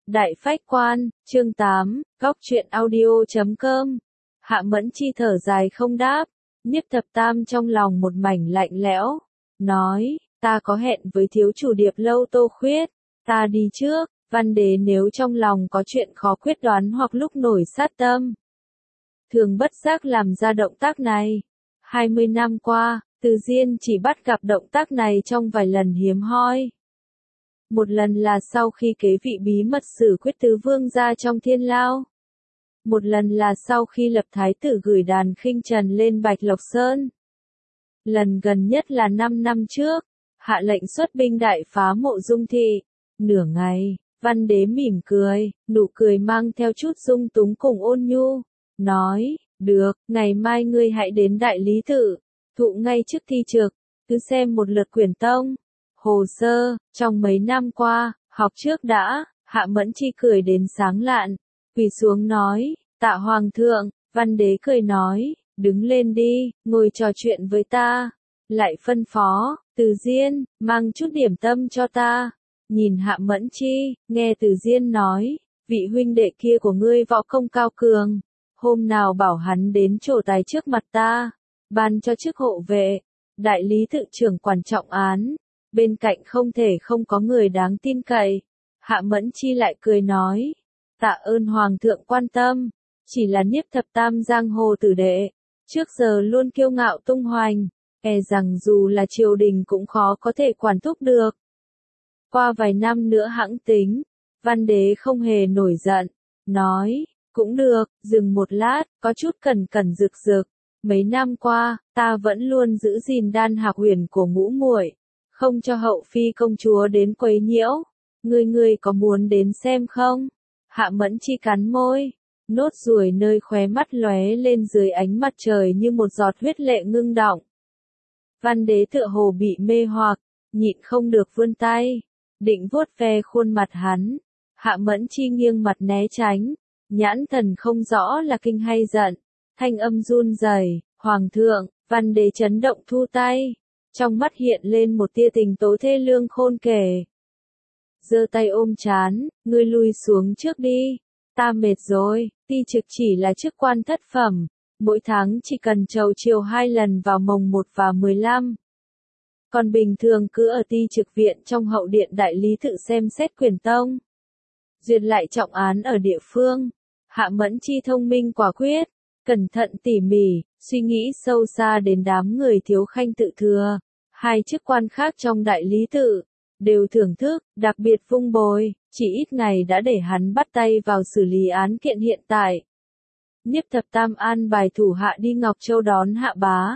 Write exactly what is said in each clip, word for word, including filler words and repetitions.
Đại Phách Quan, chương tám, góc truyện audio chấm com. Hạ Mẫn Chi thở dài không đáp, Niếp Thập Tam trong lòng một mảnh lạnh lẽo, nói, ta có hẹn với thiếu chủ Điệp Lâu Tô Khuyết, ta đi trước. Văn Đế nếu trong lòng có chuyện khó quyết đoán hoặc lúc nổi sát tâm, thường bất giác làm ra động tác này. Hai mươi năm qua, Từ Diên chỉ bắt gặp động tác này trong vài lần hiếm hoi. Một lần là sau khi kế vị bí mật xử quyết tứ vương gia trong thiên lao. Một lần là sau khi lập thái tử gửi đàn khinh trần lên Bạch Lộc Sơn. Lần gần nhất là năm năm trước, hạ lệnh xuất binh đại phá Mộ Dung thị. Nửa ngày, Văn Đế mỉm cười, nụ cười mang theo chút dung túng cùng ôn nhu, nói, được, ngày mai ngươi hãy đến Đại Lý Tự, thụ ngay trước thi trực, cứ xem một lượt quyển tông, hồ sơ, trong mấy năm qua, học trước đã. Hạ Mẫn Chi cười đến sáng lạn, quỳ xuống nói, tạ Hoàng thượng. Văn Đế cười nói, đứng lên đi, ngồi trò chuyện với ta, lại phân phó, Từ Diên, mang chút điểm tâm cho ta. Nhìn Hạ Mẫn Chi, nghe Từ Diên nói, vị huynh đệ kia của ngươi võ công cao cường, hôm nào bảo hắn đến trổ tài trước mặt ta, ban cho chức hộ vệ, Đại Lý Tự trưởng quản trọng án, bên cạnh không thể không có người đáng tin cậy. Hạ Mẫn Chi lại cười nói, tạ ơn Hoàng thượng quan tâm, chỉ là Niếp Thập Tam giang hồ tử đệ, trước giờ luôn kiêu ngạo tung hoành, e rằng dù là triều đình cũng khó có thể quản thúc được. Qua vài năm nữa hẵng tính. Văn Đế không hề nổi giận, nói, cũng được. Dừng một lát, có chút cẩn cẩn rực rực. Mấy năm qua, ta vẫn luôn giữ gìn đan hạc huyền của ngũ muội, không cho hậu phi công chúa đến quấy nhiễu. Ngươi ngươi có muốn đến xem không? Hạ Mẫn Chi cắn môi, nốt ruồi nơi khóe mắt lóe lên dưới ánh mặt trời như một giọt huyết lệ ngưng đọng. Văn Đế tựa hồ bị mê hoặc, nhịn không được vươn tay, định vuốt ve khuôn mặt hắn. Hạ Mẫn Chi nghiêng mặt né tránh, nhãn thần không rõ là kinh hay giận, thanh âm run rẩy, Hoàng thượng. Văn Đế chấn động thu tay, trong mắt hiện lên một tia tình tố thê lương khôn kể. Giơ tay ôm trán, ngươi lui xuống trước đi, ta mệt rồi. Ti trực chỉ là chức quan thất phẩm, mỗi tháng chỉ cần trầu chiều hai lần vào mồng một và mười lăm. Còn bình thường cứ ở ti trực viện trong hậu điện Đại Lý Tự xem xét quyền tông, duyệt lại trọng án ở địa phương. Hạ Mẫn Chi thông minh quả quyết, cẩn thận tỉ mỉ, suy nghĩ sâu xa đến đám người thiếu khanh tự thừa, hai chức quan khác trong Đại Lý Tự, đều thưởng thức, đặc biệt vung bồi, chỉ ít ngày đã để hắn bắt tay vào xử lý án kiện hiện tại. Niếp Thập Tam an bài thủ hạ đi Ngọc Châu đón Hạ bá.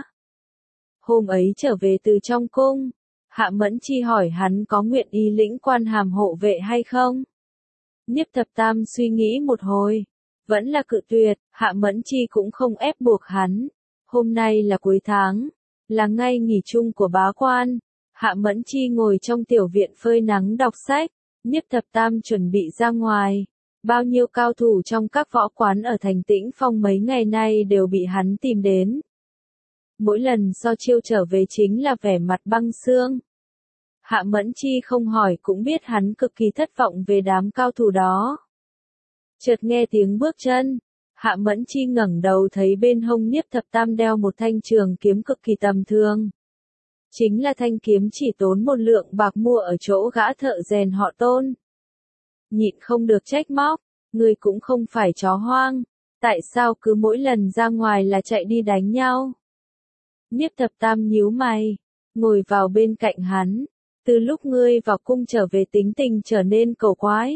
Hôm ấy trở về từ trong cung, Hạ Mẫn Chi hỏi hắn có nguyện ý lĩnh quan hàm hộ vệ hay không. Niếp Thập Tam suy nghĩ một hồi, vẫn là cự tuyệt. Hạ Mẫn Chi cũng không ép buộc hắn. Hôm nay là cuối tháng, là ngày nghỉ chung của bá quan. Hạ Mẫn Chi ngồi trong tiểu viện phơi nắng đọc sách, Niếp Thập Tam chuẩn bị ra ngoài. Bao nhiêu cao thủ trong các võ quán ở thành Tĩnh Phong mấy ngày nay đều bị hắn tìm đến. Mỗi lần so chiêu trở về chính là vẻ mặt băng xương. Hạ Mẫn Chi không hỏi cũng biết hắn cực kỳ thất vọng về đám cao thủ đó. Chợt nghe tiếng bước chân, Hạ Mẫn Chi ngẩng đầu thấy bên hông Niếp Thập Tam đeo một thanh trường kiếm cực kỳ tầm thường. Chính là thanh kiếm chỉ tốn một lượng bạc mua ở chỗ gã thợ rèn họ Tôn. Nhịn không được trách móc, người cũng không phải chó hoang, tại sao cứ mỗi lần ra ngoài là chạy đi đánh nhau? Niếp Thập Tam nhíu mày, ngồi vào bên cạnh hắn, từ lúc ngươi vào cung trở về tính tình trở nên cầu quái.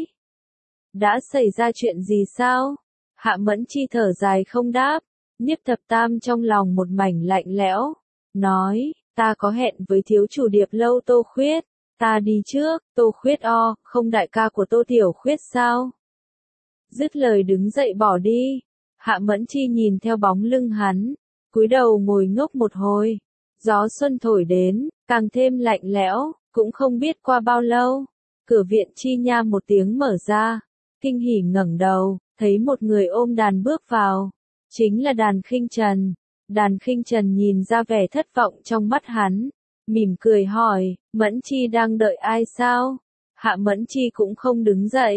Đã xảy ra chuyện gì sao? Hạ Mẫn Chi thở dài không đáp, Niếp Thập Tam trong lòng một mảnh lạnh lẽo, nói, ta có hẹn với thiếu chủ Điệp Lâu Tô Khuyết, ta đi trước. Tô Khuyết o, không đại ca của Tô Tiểu Khuyết sao? Dứt lời đứng dậy bỏ đi. Hạ Mẫn Chi nhìn theo bóng lưng hắn, cúi đầu ngồi ngốc một hồi. Gió xuân thổi đến, càng thêm lạnh lẽo, cũng không biết qua bao lâu, cửa viện chi nha một tiếng mở ra. Kinh hỉ ngẩng đầu, thấy một người ôm đàn bước vào, chính là Đàn Khinh Trần. Đàn Khinh Trần nhìn ra vẻ thất vọng trong mắt hắn, mỉm cười hỏi, Mẫn Chi đang đợi ai sao? Hạ Mẫn Chi cũng không đứng dậy,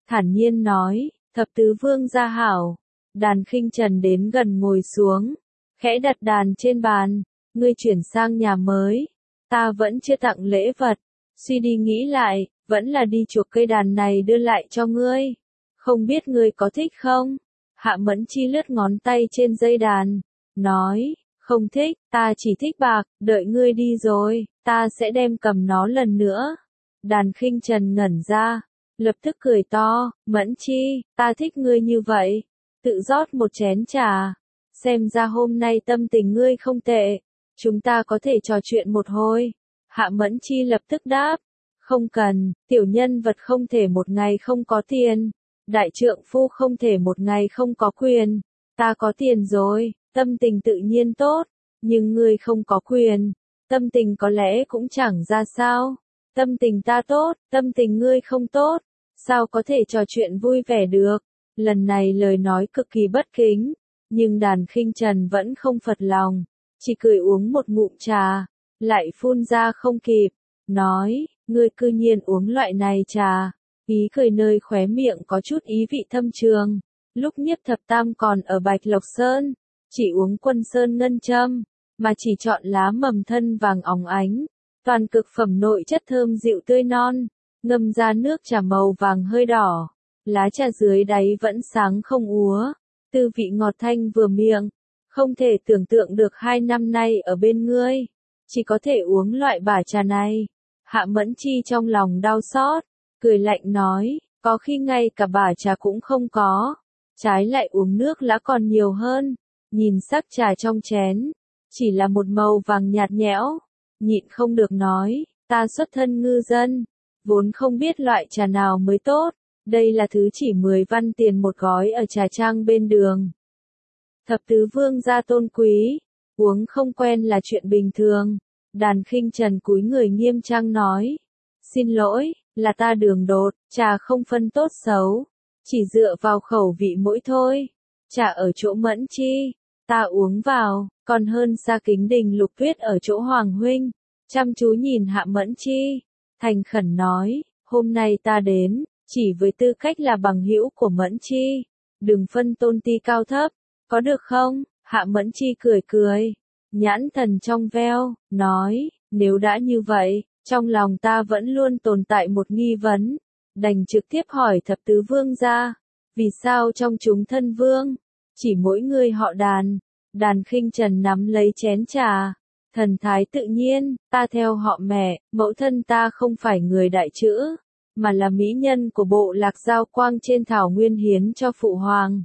thản nhiên nói, thập tứ vương gia hảo. Đàn khinh trần đến gần ngồi xuống, khẽ đặt đàn trên bàn, ngươi chuyển sang nhà mới, ta vẫn chưa tặng lễ vật, suy đi nghĩ lại, vẫn là đi chuộc cây đàn này đưa lại cho ngươi, không biết ngươi có thích không? Hạ Mẫn Chi lướt ngón tay trên dây đàn, nói, không thích, ta chỉ thích bạc, đợi ngươi đi rồi, ta sẽ đem cầm nó lần nữa. Đàn khinh trần ngẩn ra, lập tức cười to, Mẫn Chi, ta thích ngươi như vậy, tự rót một chén trà, xem ra hôm nay tâm tình ngươi không tệ, chúng ta có thể trò chuyện một hồi. Hạ Mẫn Chi lập tức đáp, không cần, tiểu nhân vật không thể một ngày không có tiền, đại trượng phu không thể một ngày không có quyền, ta có tiền rồi, tâm tình tự nhiên tốt, nhưng ngươi không có quyền, tâm tình có lẽ cũng chẳng ra sao, tâm tình ta tốt, tâm tình ngươi không tốt, sao có thể trò chuyện vui vẻ được. Lần này lời nói cực kỳ bất kính, nhưng đàn khinh trần vẫn không phật lòng, chỉ cười uống một ngụm trà, lại phun ra không kịp, nói, ngươi cư nhiên uống loại này trà, ý cười nơi khóe miệng có chút ý vị thâm trường. Lúc Nhiếp Thập Tam còn ở Bạch Lộc Sơn, chỉ uống Quân Sơn ngân châm, mà chỉ chọn lá mầm thân vàng óng ánh, toàn cực phẩm nội chất thơm dịu tươi non, ngâm ra nước trà màu vàng hơi đỏ. Lá trà dưới đáy vẫn sáng không úa, tư vị ngọt thanh vừa miệng, không thể tưởng tượng được hai năm nay ở bên ngươi, chỉ có thể uống loại bả trà này. Hạ Mẫn Chi trong lòng đau xót, cười lạnh nói, có khi ngay cả bả trà cũng không có, trái lại uống nước lá còn nhiều hơn, nhìn sắc trà trong chén, chỉ là một màu vàng nhạt nhẽo, nhịn không được nói, ta xuất thân ngư dân, vốn không biết loại trà nào mới tốt. Đây là thứ chỉ mười văn tiền một gói ở trà trang bên đường. Thập tứ vương gia tôn quý, uống không quen là chuyện bình thường. Đàn khinh trần cúi người nghiêm trang nói. Xin lỗi, là ta đường đột, trà không phân tốt xấu. Chỉ dựa vào khẩu vị mỗi thôi. Trà ở chỗ Mẫn Chi, ta uống vào, còn hơn xa Kính Đình Lục Tuyết ở chỗ Hoàng huynh. Chăm chú nhìn Hạ Mẫn Chi, thành khẩn nói, hôm nay ta đến. Chỉ với tư cách là bằng hữu của Mẫn Chi, đừng phân tôn ti cao thấp, có được không? Hạ Mẫn Chi cười cười, nhãn thần trong veo, nói, nếu đã như vậy, trong lòng ta vẫn luôn tồn tại một nghi vấn, đành trực tiếp hỏi thập tứ vương gia, vì sao trong chúng thân vương, chỉ mỗi người họ Đàn, Đàn khinh trần nắm lấy chén trà, thần thái tự nhiên, ta theo họ mẹ, mẫu thân ta không phải người đại chữ, mà là mỹ nhân của bộ lạc giao quang trên thảo nguyên hiến cho phụ hoàng.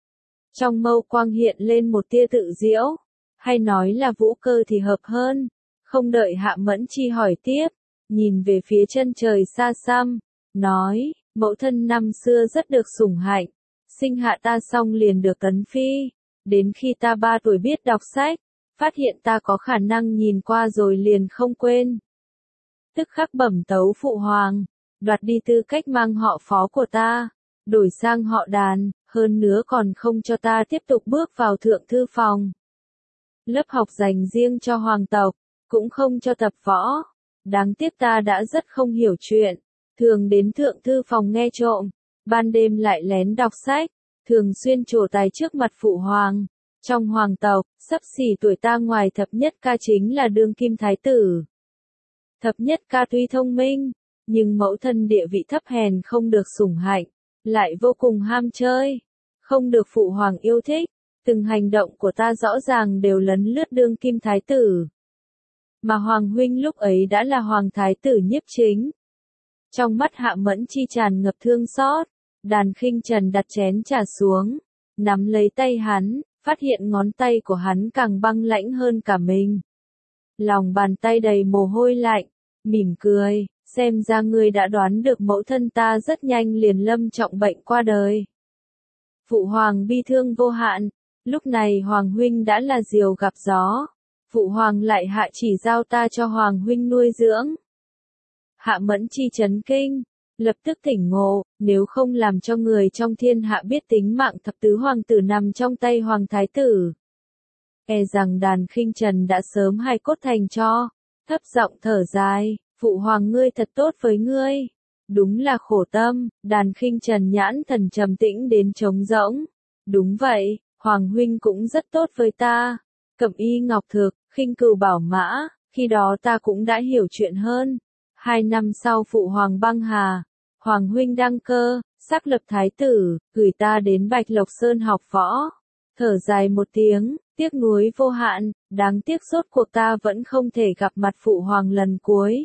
Trong mâu quang hiện lên một tia tự diễu, hay nói là vũ cơ thì hợp hơn, không đợi Hạ Mẫn Chi hỏi tiếp, nhìn về phía chân trời xa xăm, nói, mẫu thân năm xưa rất được sủng hạnh, sinh hạ ta xong liền được tấn phi, đến khi ta ba tuổi biết đọc sách, phát hiện ta có khả năng nhìn qua rồi liền không quên. Tức khắc bẩm tấu phụ hoàng, đoạt đi tư cách mang họ Phó của ta, đổi sang họ Đàn, hơn nữa còn không cho ta tiếp tục bước vào thượng thư phòng. Lớp học dành riêng cho hoàng tộc, cũng không cho tập võ. Đáng tiếc ta đã rất không hiểu chuyện, thường đến thượng thư phòng nghe trộm, ban đêm lại lén đọc sách, thường xuyên trổ tài trước mặt phụ hoàng. Trong hoàng tộc, sắp xỉ tuổi ta ngoài thập nhất ca chính là đương kim thái tử. Thập nhất ca tuy thông minh, nhưng mẫu thân địa vị thấp hèn không được sủng hạnh, lại vô cùng ham chơi, không được phụ hoàng yêu thích, từng hành động của ta rõ ràng đều lấn lướt đương kim thái tử. Mà hoàng huynh lúc ấy đã là hoàng thái tử Nhiếp Chính. Trong mắt Hạ Mẫn Chi tràn ngập thương xót, Đàn khinh trần đặt chén trà xuống, nắm lấy tay hắn, phát hiện ngón tay của hắn càng băng lãnh hơn cả mình. Lòng bàn tay đầy mồ hôi lạnh, mỉm cười, xem ra ngươi đã đoán được mẫu thân ta rất nhanh liền lâm trọng bệnh qua đời. Phụ hoàng bi thương vô hạn, lúc này hoàng huynh đã là diều gặp gió, phụ hoàng lại hạ chỉ giao ta cho hoàng huynh nuôi dưỡng. Hạ Mẫn Chi chấn kinh, lập tức tỉnh ngộ, nếu không làm cho người trong thiên hạ biết tính mạng thập tứ hoàng tử nằm trong tay hoàng thái tử, e rằng Đàn khinh trần đã sớm hài cốt thành tro. Thấp giọng thở dài, phụ hoàng ngươi thật tốt với ngươi, Đúng là khổ tâm, Đàn Khinh Trần nhãn thần trầm tĩnh đến trống rỗng. Đúng vậy, Hoàng huynh cũng rất tốt với ta. Cẩm y ngọc thực, khinh cừu bảo mã, khi đó ta cũng đã hiểu chuyện hơn. Hai năm sau phụ hoàng băng hà, Hoàng huynh đăng cơ, xác lập thái tử, gửi ta đến Bạch Lộc Sơn học võ. Thở dài một tiếng, tiếc nuối vô hạn, đáng tiếc rốt cuộc ta vẫn không thể gặp mặt phụ hoàng lần cuối.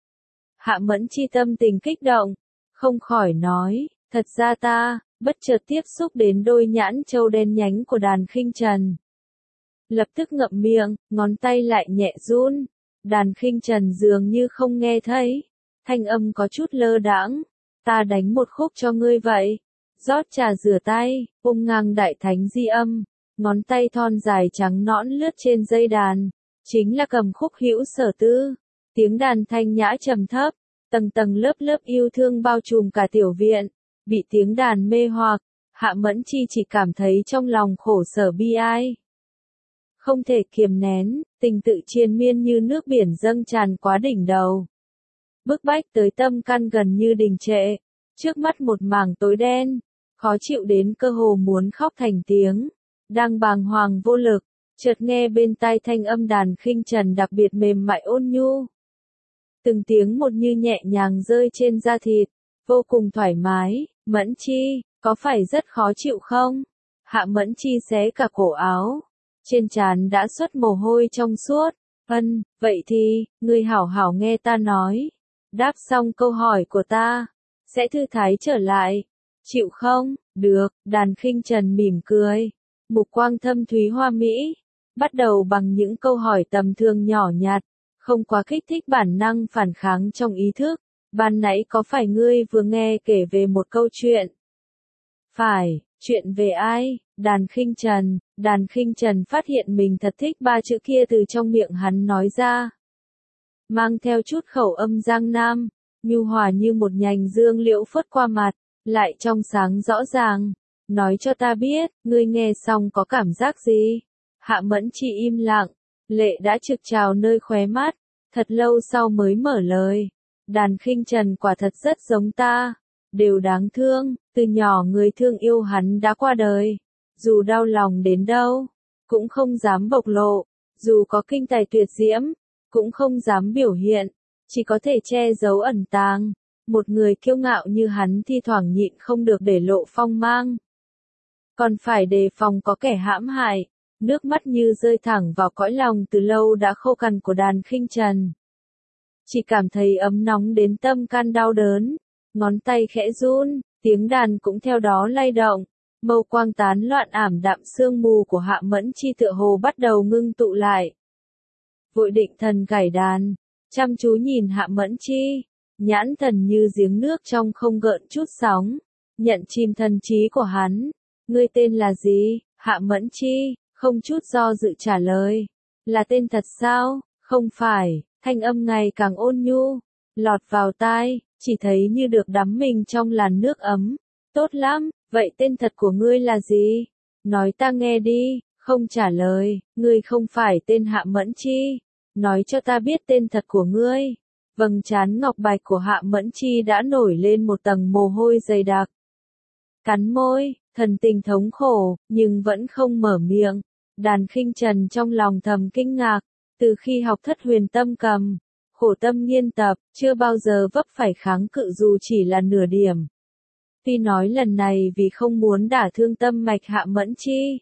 Hạ Mẫn Chi tâm tình kích động, không khỏi nói, thật ra ta, bất chợt tiếp xúc đến đôi nhãn châu đen nhánh của Đàn Khinh Trần. Lập tức ngậm miệng, ngón tay lại nhẹ run. Đàn Khinh Trần dường như không nghe thấy, thanh âm có chút lơ đãng, ta đánh một khúc cho ngươi vậy. Rót trà rửa tay, ung ngang đại thánh di âm, ngón tay thon dài trắng nõn lướt trên dây đàn, chính là cầm khúc hữu sở tư. Tiếng đàn thanh nhã trầm thấp, tầng tầng lớp lớp yêu thương bao trùm cả tiểu viện, bị tiếng đàn mê hoặc, Hạ Mẫn Chi chỉ cảm thấy trong lòng khổ sở bi ai. Không thể kiềm nén, tình tự triền miên như nước biển dâng tràn quá đỉnh đầu. Bức bách tới tâm căn gần như đình trệ, trước mắt một mảng tối đen, khó chịu đến cơ hồ muốn khóc thành tiếng, đang bàng hoàng vô lực, chợt nghe bên tai thanh âm Đàn Khinh Trần đặc biệt mềm mại ôn nhu. Từng tiếng một như nhẹ nhàng rơi trên da thịt, vô cùng thoải mái. Mẫn Chi, có phải rất khó chịu không? Hạ Mẫn Chi xé cả cổ áo, trên trán đã xuất mồ hôi trong suốt. Ân, vậy thì, ngươi hảo hảo nghe ta nói. Đáp xong câu hỏi của ta, sẽ thư thái trở lại. Chịu không? Được, Đàn Khinh Trần mỉm cười. Mục quang thâm thúy hoa mỹ. Bắt đầu bằng những câu hỏi tầm thường nhỏ nhặt, không quá kích thích bản năng phản kháng trong ý thức. Ban nãy có phải ngươi vừa nghe kể về một câu chuyện? Phải, chuyện về ai? Đàn Khinh Trần. Đàn Khinh Trần phát hiện mình thật thích ba chữ kia từ trong miệng hắn nói ra. Mang theo chút khẩu âm Giang Nam, nhu hòa như một nhành dương liễu phất qua mặt, lại trong sáng rõ ràng. Nói cho ta biết, ngươi nghe xong có cảm giác gì? Hạ Mẫn Chi im lặng, lệ đã trực trào nơi khóe mắt, thật lâu sau mới mở lời. Đàn Khinh Trần quả thật rất giống ta, đều đáng thương, từ nhỏ người thương yêu hắn đã qua đời. Dù đau lòng đến đâu, cũng không dám bộc lộ, dù có kinh tài tuyệt diễm, cũng không dám biểu hiện, chỉ có thể che giấu ẩn tàng. Một người kiêu ngạo như hắn thi thoảng nhịn không được để lộ phong mang. Còn phải đề phòng có kẻ hãm hại, nước mắt như rơi thẳng vào cõi lòng từ lâu đã khô cằn của Đàn Khinh Trần. Chỉ cảm thấy ấm nóng đến tâm can đau đớn, ngón tay khẽ run, tiếng đàn cũng theo đó lay động, mâu quang tán loạn ảm đạm sương mù của Hạ Mẫn Chi tựa hồ bắt đầu ngưng tụ lại. Vội định thần gảy đàn, chăm chú nhìn Hạ Mẫn Chi, nhãn thần như giếng nước trong không gợn chút sóng, nhận chìm thần trí của hắn. Ngươi tên là gì? Hạ Mẫn Chi, không chút do dự trả lời. Là tên thật sao? Không phải. Thanh âm ngày càng ôn nhu, lọt vào tai, chỉ thấy như được đắm mình trong làn nước ấm. Tốt lắm, vậy tên thật của ngươi là gì? Nói ta nghe đi. Không trả lời, ngươi không phải tên Hạ Mẫn Chi. Nói cho ta biết tên thật của ngươi. Vầng trán ngọc bạch của Hạ Mẫn Chi đã nổi lên một tầng mồ hôi dày đặc. Cắn môi, thần tình thống khổ, nhưng vẫn không mở miệng. Đàn Khinh Trần trong lòng thầm kinh ngạc. Từ khi học thất huyền tâm cầm, khổ tâm nghiên tập, chưa bao giờ vấp phải kháng cự dù chỉ là nửa điểm. Tuy nói lần này vì không muốn đả thương tâm mạch Hạ Mẫn Chi,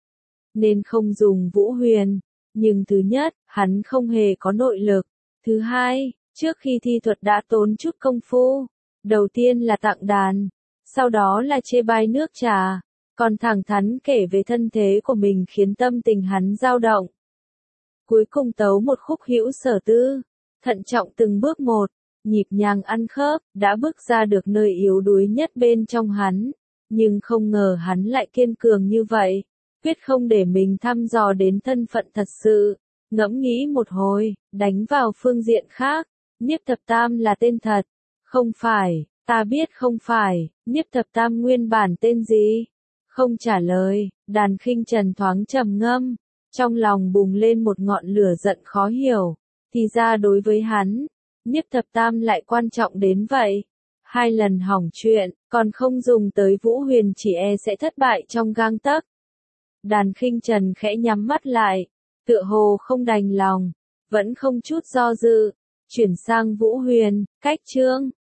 nên không dùng vũ huyền, nhưng thứ nhất, hắn không hề có nội lực. Thứ hai, trước khi thi thuật đã tốn chút công phu. Đầu tiên là tặng đàn, sau đó là chê bai nước trà, còn thẳng thắn kể về thân thế của mình khiến tâm tình hắn dao động. Cuối cùng tấu một khúc hữu sở tư, thận trọng từng bước một, nhịp nhàng ăn khớp, đã bước ra được nơi yếu đuối nhất bên trong hắn. Nhưng không ngờ hắn lại kiên cường như vậy, quyết không để mình thăm dò đến thân phận thật sự. Ngẫm nghĩ một hồi, đánh vào phương diện khác, Niếp Thập Tam là tên thật. Không phải, ta biết không phải, Niếp Thập Tam nguyên bản tên gì? Không trả lời, Đàn Khinh Trần thoáng trầm ngâm. Trong lòng bùng lên một ngọn lửa giận khó hiểu, thì ra đối với hắn, Niếp Thập Tam lại quan trọng đến vậy. Hai lần hỏng chuyện, còn không dùng tới Vũ Huyền chỉ e sẽ thất bại trong gang tấc. Đàn Khinh Trần khẽ nhắm mắt lại, tựa hồ không đành lòng, vẫn không chút do dự, chuyển sang Vũ Huyền, cách chương.